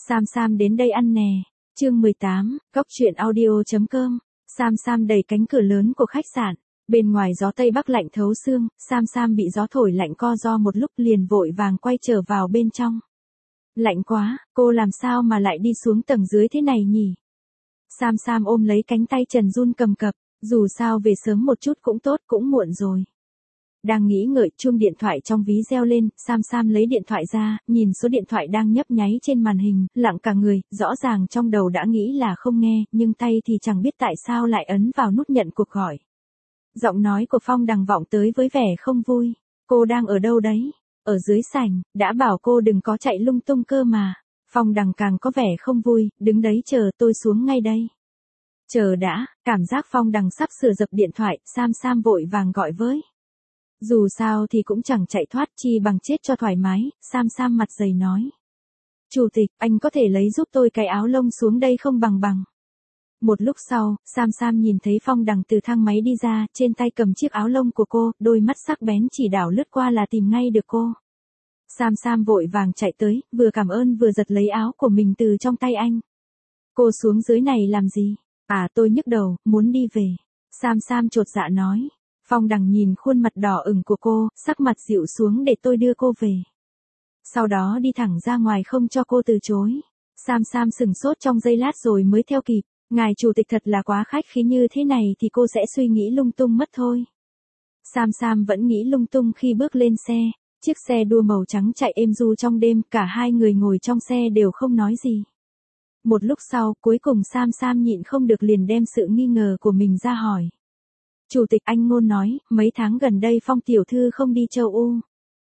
Sam Sam đến đây ăn nè. Chương 18, Góc truyện audio.com. Sam Sam đẩy cánh cửa lớn của khách sạn. Bên ngoài gió Tây Bắc lạnh thấu xương, Sam Sam bị gió thổi lạnh co ro một lúc liền vội vàng quay trở vào bên trong. Lạnh quá, cô làm sao mà lại đi xuống tầng dưới thế này nhỉ? Sam Sam ôm lấy cánh tay Trần run cầm cập, dù sao về sớm một chút cũng tốt, cũng muộn rồi. Đang nghĩ ngợi, chuông điện thoại trong ví reo lên, Sam Sam lấy điện thoại ra, nhìn số điện thoại đang nhấp nháy trên màn hình, lặng cả người, rõ ràng trong đầu đã nghĩ là không nghe, nhưng tay thì chẳng biết tại sao lại ấn vào nút nhận cuộc gọi. Giọng nói của Phong Đằng vọng tới với vẻ không vui. Cô đang ở đâu đấy? Ở dưới sảnh, đã bảo cô đừng có chạy lung tung cơ mà. Phong Đằng càng có vẻ không vui, đứng đấy chờ tôi xuống ngay đây. Chờ đã, cảm giác Phong Đằng sắp sửa dập điện thoại, Sam Sam vội vàng gọi với. Dù sao thì cũng chẳng chạy thoát chi bằng chết cho thoải mái, Sam Sam mặt dày nói. Chủ tịch, anh có thể lấy giúp tôi cái áo lông xuống đây không bằng. Một lúc sau, Sam Sam nhìn thấy Phong Đằng từ thang máy đi ra, trên tay cầm chiếc áo lông của cô, đôi mắt sắc bén chỉ đảo lướt qua là tìm ngay được cô. Sam Sam vội vàng chạy tới, vừa cảm ơn vừa giật lấy áo của mình từ trong tay anh. Cô xuống dưới này làm gì? À, tôi nhức đầu, muốn đi về. Sam Sam chột dạ nói. Phong Đằng nhìn khuôn mặt đỏ ửng của cô, sắc mặt dịu xuống để tôi đưa cô về. Sau đó đi thẳng ra ngoài không cho cô từ chối. Sam Sam sừng sốt trong giây lát rồi mới theo kịp. Ngài chủ tịch thật là quá khách khí, như thế này thì cô sẽ suy nghĩ lung tung mất thôi. Sam Sam vẫn nghĩ lung tung khi bước lên xe. Chiếc xe đua màu trắng chạy êm du trong đêm, cả hai người ngồi trong xe đều không nói gì. Một lúc sau, cuối cùng Sam Sam nhịn không được liền đem sự nghi ngờ của mình ra hỏi. Chủ tịch, anh Ngôn nói, mấy tháng gần đây Phong tiểu thư không đi châu U.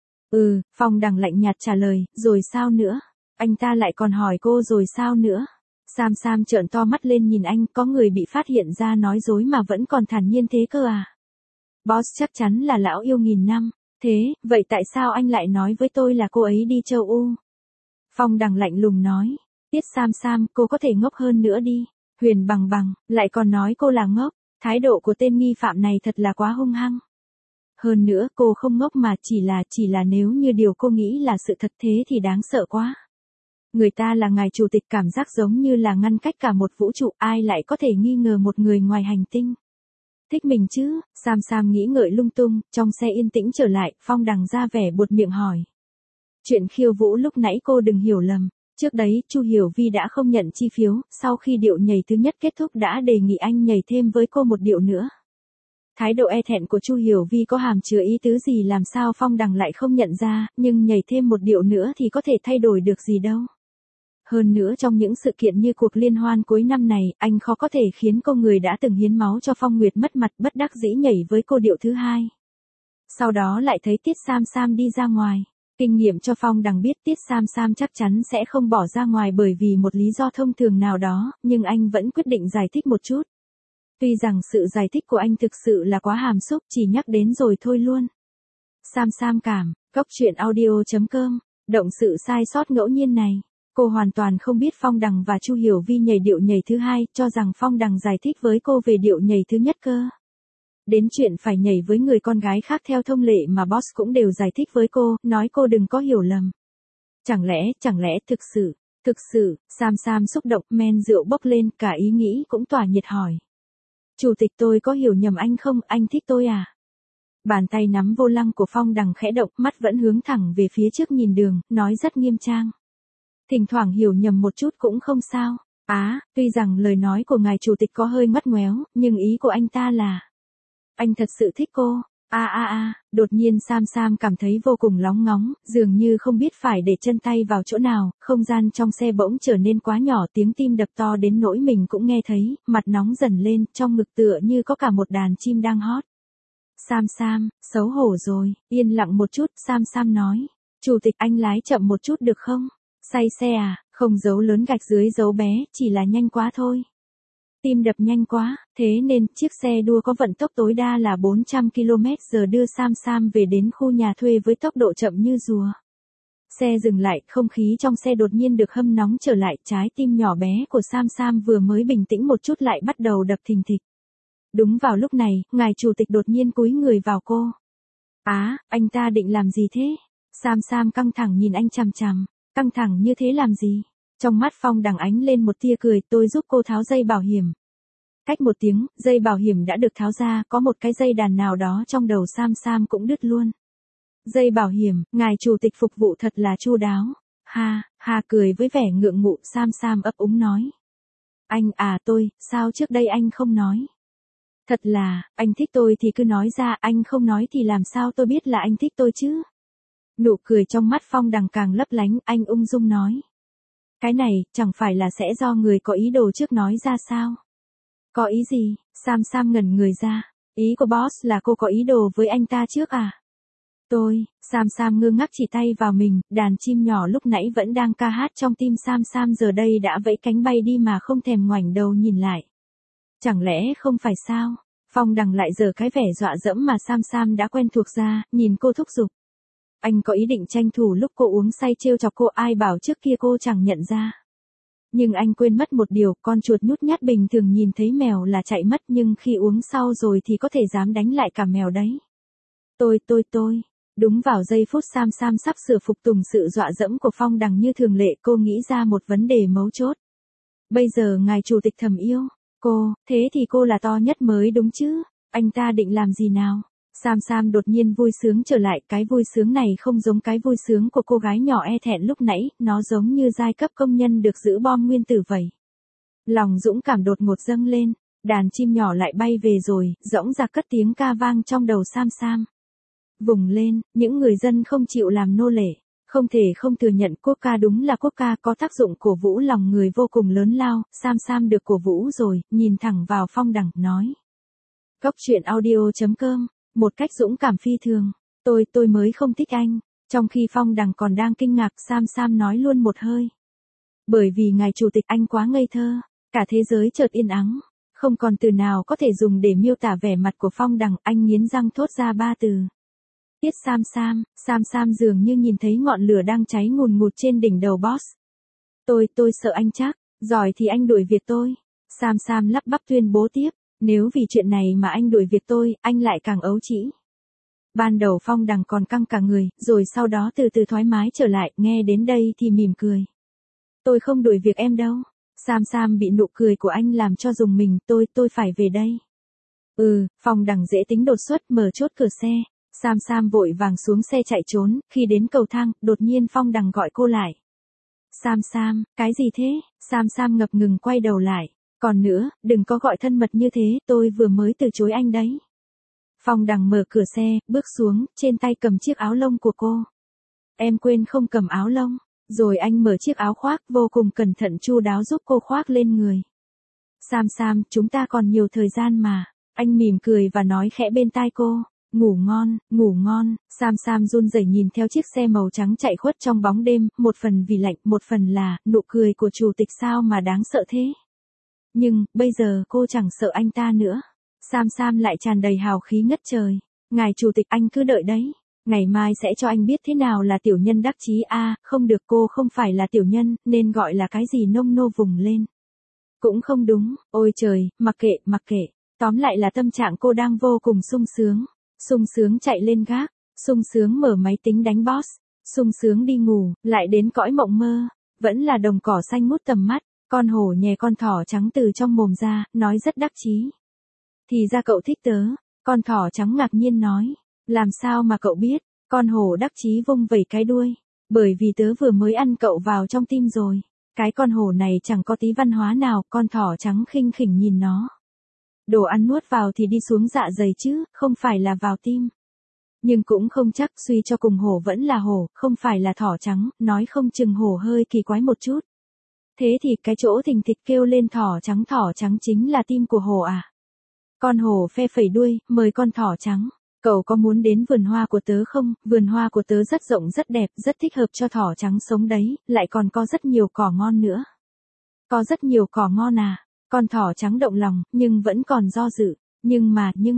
Phong Đằng lạnh nhạt trả lời, rồi sao nữa? Anh ta lại còn hỏi cô rồi sao nữa? Sam Sam trợn to mắt lên nhìn anh, có người bị phát hiện ra nói dối mà vẫn còn thản nhiên thế cơ à? Boss chắc chắn là lão yêu nghìn năm. Thế, vậy tại sao anh lại nói với tôi là cô ấy đi châu U? Phong Đằng lạnh lùng nói. Tiết Sam Sam, cô có thể ngốc hơn nữa đi. Huyền Bằng Bằng, lại còn nói cô là ngốc. Thái độ của tên nghi phạm này thật là quá hung hăng. Hơn nữa, cô không ngốc mà chỉ là nếu như điều cô nghĩ là sự thật thế thì đáng sợ quá. Người ta là ngài chủ tịch, cảm giác giống như là ngăn cách cả một vũ trụ, ai lại có thể nghi ngờ một người ngoài hành tinh. Thích mình chứ? Sam Sam nghĩ ngợi lung tung, trong xe yên tĩnh trở lại, Phong Đằng ra vẻ buột miệng hỏi. Chuyện khiêu vũ lúc nãy cô đừng hiểu lầm. Trước đấy, Chu Hiểu Vi đã không nhận chi phiếu, sau khi điệu nhảy thứ nhất kết thúc đã đề nghị anh nhảy thêm với cô một điệu nữa. Thái độ e thẹn của Chu Hiểu Vi có hàm chứa ý tứ gì làm sao Phong Đằng lại không nhận ra, nhưng nhảy thêm một điệu nữa thì có thể thay đổi được gì đâu. Hơn nữa trong những sự kiện như cuộc liên hoan cuối năm này, anh khó có thể khiến cô người đã từng hiến máu cho Phong Nguyệt mất mặt, bất đắc dĩ nhảy với cô điệu thứ hai. Sau đó lại thấy Tiết Sam Sam đi ra ngoài. Kinh nghiệm cho Phong Đằng biết Tiết Sam Sam chắc chắn sẽ không bỏ ra ngoài bởi vì một lý do thông thường nào đó, nhưng anh vẫn quyết định giải thích một chút. Tuy rằng sự giải thích của anh thực sự là quá hàm xúc, chỉ nhắc đến rồi thôi luôn. Sam Sam cảm, Góc truyện audio.com, động sự sai sót ngẫu nhiên này. Cô hoàn toàn không biết Phong Đằng và Chu Hiểu Vi nhảy điệu nhảy thứ hai, cho rằng Phong Đằng giải thích với cô về điệu nhảy thứ nhất cơ. Đến chuyện phải nhảy với người con gái khác theo thông lệ mà boss cũng đều giải thích với cô, nói cô đừng có hiểu lầm. Chẳng lẽ thực sự, Sam Sam xúc động, men rượu bốc lên, cả ý nghĩ cũng tỏa nhiệt hỏi. Chủ tịch, tôi có hiểu nhầm anh không, anh thích tôi à? Bàn tay nắm vô lăng của Phong Đằng khẽ động, mắt vẫn hướng thẳng về phía trước nhìn đường, nói rất nghiêm trang. Thỉnh thoảng hiểu nhầm một chút cũng không sao. Tuy rằng lời nói của ngài chủ tịch có hơi ngoắt ngoéo, nhưng ý của anh ta là anh thật sự thích cô. Đột nhiên Sam Sam cảm thấy vô cùng lóng ngóng, dường như không biết phải để chân tay vào chỗ nào, không gian trong xe bỗng trở nên quá nhỏ, tiếng tim đập to đến nỗi mình cũng nghe thấy, mặt nóng dần lên, trong ngực tựa như có cả một đàn chim đang hót. Sam Sam, xấu hổ rồi, yên lặng một chút, Sam Sam nói. Chủ tịch, anh lái chậm một chút được không? Say xe à? Không dấu lớn gạch dưới dấu bé, chỉ là nhanh quá thôi. Tim đập nhanh quá, thế nên chiếc xe đua có vận tốc tối đa là 400 km/h đưa Sam Sam về đến khu nhà thuê với tốc độ chậm như rùa. Xe dừng lại, không khí trong xe đột nhiên được hâm nóng trở lại, trái tim nhỏ bé của Sam Sam vừa mới bình tĩnh một chút lại bắt đầu đập thình thịch. Đúng vào lúc này, ngài chủ tịch đột nhiên cúi người vào cô. Anh ta định làm gì thế? Sam Sam căng thẳng nhìn anh chằm chằm. Căng thẳng như thế làm gì? Trong mắt Phong Đằng ánh lên một tia cười, tôi giúp cô tháo dây bảo hiểm. Cách một tiếng, dây bảo hiểm đã được tháo ra, có một cái dây đàn nào đó trong đầu Sam Sam cũng đứt luôn. Dây bảo hiểm, ngài chủ tịch phục vụ thật là chu đáo. Ha, ha cười với vẻ ngượng ngụ, Sam Sam ấp úng nói. Anh à tôi, sao trước đây anh không nói? Thật là, anh thích tôi thì cứ nói ra, anh không nói thì làm sao tôi biết là anh thích tôi chứ? Nụ cười trong mắt Phong Đằng càng lấp lánh, anh ung dung nói. Cái này, chẳng phải là sẽ do người có ý đồ trước nói ra sao? Có ý gì? Sam Sam ngẩn người ra. Ý của boss là cô có ý đồ với anh ta trước à? Sam Sam ngơ ngác chỉ tay vào mình, đàn chim nhỏ lúc nãy vẫn đang ca hát trong tim Sam Sam giờ đây đã vẫy cánh bay đi mà không thèm ngoảnh đầu nhìn lại. Chẳng lẽ không phải sao? Phong Đằng lại giở cái vẻ dọa dẫm mà Sam Sam đã quen thuộc ra, nhìn cô thúc giục. Anh có ý định tranh thủ lúc cô uống say trêu chọc cô, ai bảo trước kia cô chẳng nhận ra. Nhưng anh quên mất một điều, con chuột nhút nhát bình thường nhìn thấy mèo là chạy mất nhưng khi uống sau rồi thì có thể dám đánh lại cả mèo đấy. Tôi. Đúng vào giây phút Sam Sam sắp sửa phục tùng sự dọa dẫm của Phong Đằng như thường lệ, cô nghĩ ra một vấn đề mấu chốt. Bây giờ ngài chủ tịch thầm yêu cô, thế thì cô là to nhất mới đúng chứ, anh ta định làm gì nào? Sam Sam đột nhiên vui sướng trở lại, cái vui sướng này không giống cái vui sướng của cô gái nhỏ e thẹn lúc nãy, nó giống như giai cấp công nhân được giữ bom nguyên tử vậy. Lòng dũng cảm đột ngột dâng lên, đàn chim nhỏ lại bay về rồi, dõng dạc cất tiếng ca vang trong đầu Sam Sam. Vùng lên, những người dân không chịu làm nô lệ, không thể không thừa nhận quốc ca đúng là quốc ca có tác dụng cổ vũ lòng người vô cùng lớn lao. Sam Sam được cổ vũ rồi, nhìn thẳng vào Phong Đằng, nói. Góc truyện audio.com, một cách dũng cảm phi thường, tôi mới không thích anh. Trong khi Phong Đằng còn đang kinh ngạc, Sam Sam nói luôn một hơi. Bởi vì ngài chủ tịch anh quá ngây thơ, cả thế giới chợt yên ắng, không còn từ nào có thể dùng để miêu tả vẻ mặt của Phong Đằng, anh nghiến răng thốt ra 3 từ. Tiết Sam Sam dường như nhìn thấy ngọn lửa đang cháy ngùn ngụt trên đỉnh đầu boss. Tôi sợ anh chắc, giỏi thì anh đuổi việc tôi. Sam Sam lắp bắp tuyên bố tiếp, nếu vì chuyện này mà anh đuổi việc tôi, anh lại càng ấu trĩ. Ban đầu Phong Đằng còn căng cả người, rồi sau đó từ từ thoải mái trở lại, nghe đến đây thì mỉm cười. Tôi không đuổi việc em đâu. Sam Sam bị nụ cười của anh làm cho rùng mình, tôi phải về đây. Phong Đằng dễ tính đột xuất mở chốt cửa xe. Sam Sam vội vàng xuống xe chạy trốn, khi đến cầu thang, đột nhiên Phong Đằng gọi cô lại. Sam, cái gì thế? Sam Sam ngập ngừng quay đầu lại. Còn nữa, đừng có gọi thân mật như thế, tôi vừa mới từ chối anh đấy. Phong Đằng mở cửa xe, bước xuống, trên tay cầm chiếc áo lông của cô. Em quên không cầm áo lông. Rồi anh mở chiếc áo khoác, vô cùng cẩn thận chu đáo giúp cô khoác lên người. Sam, chúng ta còn nhiều thời gian mà. Anh mỉm cười và nói khẽ bên tai cô. Ngủ ngon. Sam run rẩy nhìn theo chiếc xe màu trắng chạy khuất trong bóng đêm, một phần vì lạnh, một phần là, nụ cười của chủ tịch sao mà đáng sợ thế. Nhưng, bây giờ cô chẳng sợ anh ta nữa. Sam lại tràn đầy hào khí ngất trời. Ngài chủ tịch anh cứ đợi đấy. Ngày mai sẽ cho anh biết thế nào là tiểu nhân đắc chí không được, cô không phải là tiểu nhân, nên gọi là cái gì nông nô vùng lên. Cũng không đúng, ôi trời, mặc kệ. Tóm lại là tâm trạng cô đang vô cùng sung sướng chạy lên gác, sung sướng mở máy tính đánh boss, sung sướng đi ngủ, lại đến cõi mộng mơ, vẫn là đồng cỏ xanh ngút tầm mắt, con hổ nhè con thỏ trắng từ trong mồm ra, nói rất đắc chí. Thì ra cậu thích tớ, con thỏ trắng ngạc nhiên nói, làm sao mà cậu biết, con hổ đắc chí vung vẩy cái đuôi, bởi vì tớ vừa mới ăn cậu vào trong tim rồi. Cái con hổ này chẳng có tí văn hóa nào, con thỏ trắng khinh khỉnh nhìn nó. Đồ ăn nuốt vào thì đi xuống dạ dày chứ, không phải là vào tim. Nhưng cũng không chắc, suy cho cùng hổ vẫn là hổ, không phải là thỏ trắng, nói không chừng hổ hơi kỳ quái một chút. Thế thì cái chỗ thình thịch kêu lên thỏ trắng chính là tim của hổ à? Con hổ phe phẩy đuôi, mời con thỏ trắng. Cậu có muốn đến vườn hoa của tớ không? Vườn hoa của tớ rất rộng rất đẹp, rất thích hợp cho thỏ trắng sống đấy, lại còn có rất nhiều cỏ ngon nữa. Có rất nhiều cỏ ngon à? Con thỏ trắng động lòng, nhưng vẫn còn do dự. Nhưng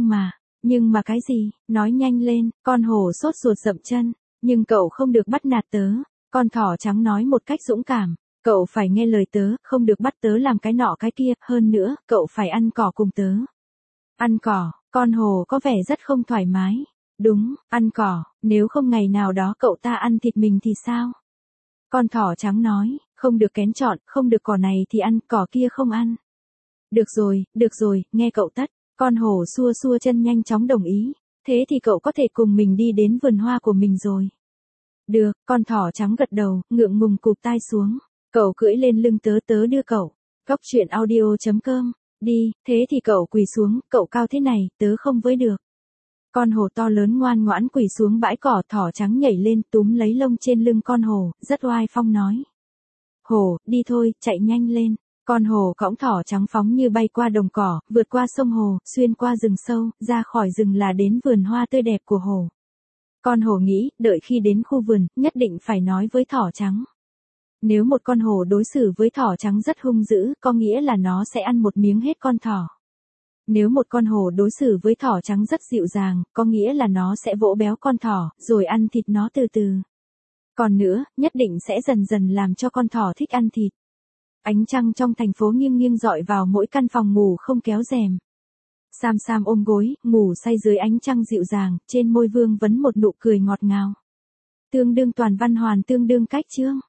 mà cái gì? Nói nhanh lên, con hổ sốt ruột dậm chân. Nhưng cậu không được bắt nạt tớ. Con thỏ trắng nói một cách dũng cảm. Cậu phải nghe lời tớ, không được bắt tớ làm cái nọ cái kia, hơn nữa, cậu phải ăn cỏ cùng tớ. Ăn cỏ, con hổ có vẻ rất không thoải mái. Đúng, ăn cỏ, nếu không ngày nào đó cậu ta ăn thịt mình thì sao? Con thỏ trắng nói, Không được kén chọn, không được cỏ này thì ăn, cỏ kia không ăn. Được rồi, nghe cậu tất. Con hổ xua xua chân nhanh chóng đồng ý. Thế thì cậu có thể cùng mình đi đến vườn hoa của mình rồi. Được, con thỏ trắng gật đầu, ngượng ngùng cụp tai xuống. Cậu cưỡi lên lưng tớ, tớ đưa cậu. Cóc truyện audio.com. Đi, thế thì cậu quỳ xuống, cậu cao thế này, tớ không với được. Con hổ to lớn ngoan ngoãn quỳ xuống bãi cỏ, thỏ trắng nhảy lên túm lấy lông trên lưng con hổ, rất oai phong nói. Hổ, đi thôi, chạy nhanh lên. Con hổ cõng thỏ trắng phóng như bay qua đồng cỏ, vượt qua sông hồ, xuyên qua rừng sâu, ra khỏi rừng là đến vườn hoa tươi đẹp của hổ. Con hổ nghĩ, đợi khi đến khu vườn, nhất định phải nói với thỏ trắng. Nếu một con hổ đối xử với thỏ trắng rất hung dữ, có nghĩa là nó sẽ ăn một miếng hết con thỏ. Nếu một con hổ đối xử với thỏ trắng rất dịu dàng, có nghĩa là nó sẽ vỗ béo con thỏ, rồi ăn thịt nó từ từ. Còn nữa, nhất định sẽ dần dần làm cho con thỏ thích ăn thịt. Ánh trăng trong thành phố nghiêng nghiêng rọi vào mỗi căn phòng ngủ không kéo rèm. Sam Sam ôm gối, ngủ say dưới ánh trăng dịu dàng, trên môi vương vấn một nụ cười ngọt ngào. Tương đương toàn văn hoàn tương đương cách chương.